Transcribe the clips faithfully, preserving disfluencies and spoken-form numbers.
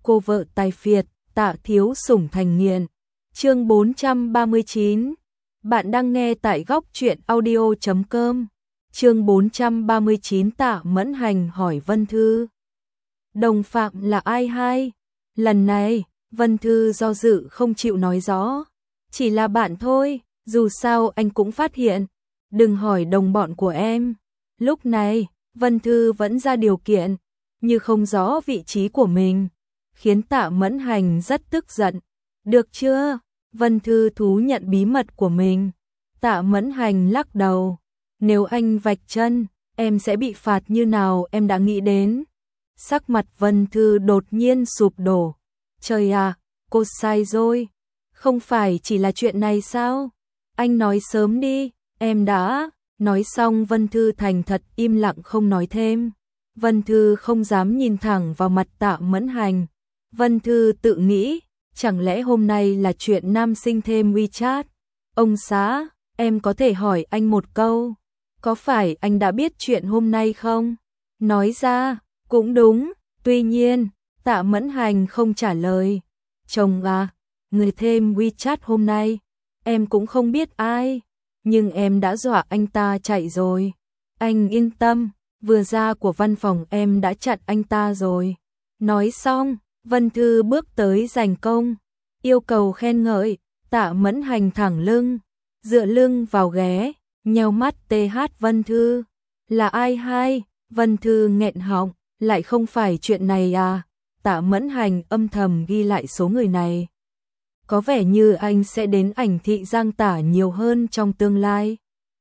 cô vợ tài phiệt, Tạ thiếu sủng thành nghiện. Chương bốn trăm ba mươi chín. Bạn đang nghe tại góc truyện audio chấm com. Chương bốn trăm ba mươi chín. Tạ Mẫn Hành hỏi Vân Thư. Đồng phạm là ai hai? Lần này, Vân Thư do dự không chịu nói rõ. Chỉ là bạn thôi, dù sao anh cũng phát hiện. Đừng hỏi đồng bọn của em. Lúc này, Vân Thư vẫn ra điều kiện, như không rõ vị trí của mình, khiến Tạ Mẫn Hành rất tức giận. Được chưa? Vân Thư thú nhận bí mật của mình. Tạ Mẫn Hành lắc đầu. Nếu anh vạch chân, em sẽ bị phạt như nào em đã nghĩ đến. Sắc mặt Vân Thư đột nhiên sụp đổ. Trời à, cô sai rồi. Không phải chỉ là chuyện này sao? Anh nói sớm đi, em đã... Nói xong Vân Thư thành thật im lặng không nói thêm. Vân Thư không dám nhìn thẳng vào mặt Tạ Mẫn Hành. Vân Thư tự nghĩ, chẳng lẽ hôm nay là chuyện nam sinh thêm WeChat? Ông xã, em có thể hỏi anh một câu. Có phải anh đã biết chuyện hôm nay không? Nói ra, cũng đúng. Tuy nhiên, Tạ Mẫn Hành không trả lời. Chồng à, người thêm WeChat hôm nay, em cũng không biết ai. Nhưng em đã dọa anh ta chạy rồi. Anh yên tâm, vừa ra của văn phòng em đã chặn anh ta rồi. Nói xong, Vân Thư bước tới giành công, yêu cầu khen ngợi. Tạ Mẫn Hành thẳng lưng, dựa lưng vào ghế, nheo mắt tê hát Vân Thư. Là ai hai? Vân Thư nghẹn họng, lại không phải chuyện này à? Tạ Mẫn Hành âm thầm ghi lại số người này. Có vẻ như anh sẽ đến ảnh thị Giang Tả nhiều hơn trong tương lai.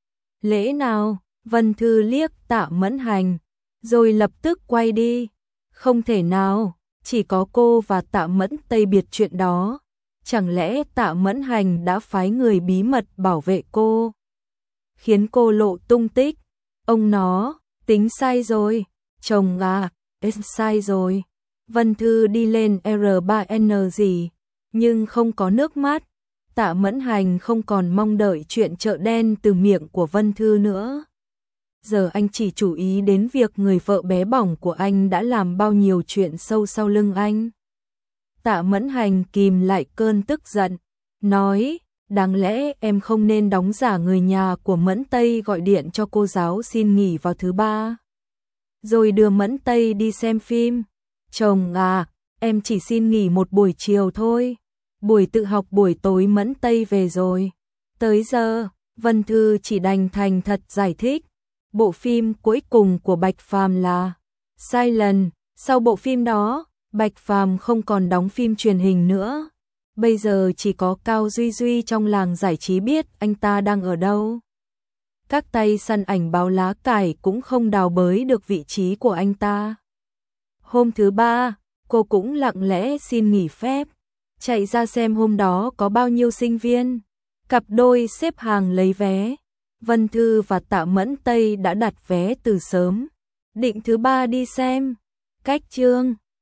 Lẽ nào? Vân Thư liếc Tạ Mẫn Hành, rồi lập tức quay đi. Không thể nào, chỉ có cô và Tạ Mẫn Tây biệt chuyện đó. Chẳng lẽ Tạ Mẫn Hành đã phái người bí mật bảo vệ cô, khiến cô lộ tung tích? Ông nó, tính sai rồi. Chồng à, sai rồi. Vân Thư đi lên R ba N gì, nhưng không có nước mắt. Tạ Mẫn Hành không còn mong đợi chuyện chợ đen từ miệng của Vân Thư nữa. Giờ anh chỉ chú ý đến việc người vợ bé bỏng của anh đã làm bao nhiêu chuyện sâu sau lưng anh. Tạ Mẫn Hành kìm lại cơn tức giận, nói, đáng lẽ em không nên đóng giả người nhà của Mẫn Tây gọi điện cho cô giáo xin nghỉ vào thứ ba, rồi đưa Mẫn Tây đi xem phim. Chồng à, em chỉ xin nghỉ một buổi chiều thôi. Buổi tự học buổi tối Mẫn Tây về rồi. Tới giờ, Vân Thư chỉ đành thành thật giải thích. Bộ phim cuối cùng của Bạch Phàm là Silent. Sau bộ phim đó, Bạch Phàm không còn đóng phim truyền hình nữa. Bây giờ chỉ có Cao Duy Duy trong làng giải trí biết anh ta đang ở đâu. Các tay săn ảnh báo lá cải cũng không đào bới được vị trí của anh ta. Hôm thứ ba, cô cũng lặng lẽ xin nghỉ phép, chạy ra xem hôm đó có bao nhiêu sinh viên. Cặp đôi xếp hàng lấy vé. Vân Thư và Tạ Mẫn Tây đã đặt vé từ sớm, định thứ ba đi xem. Cách chương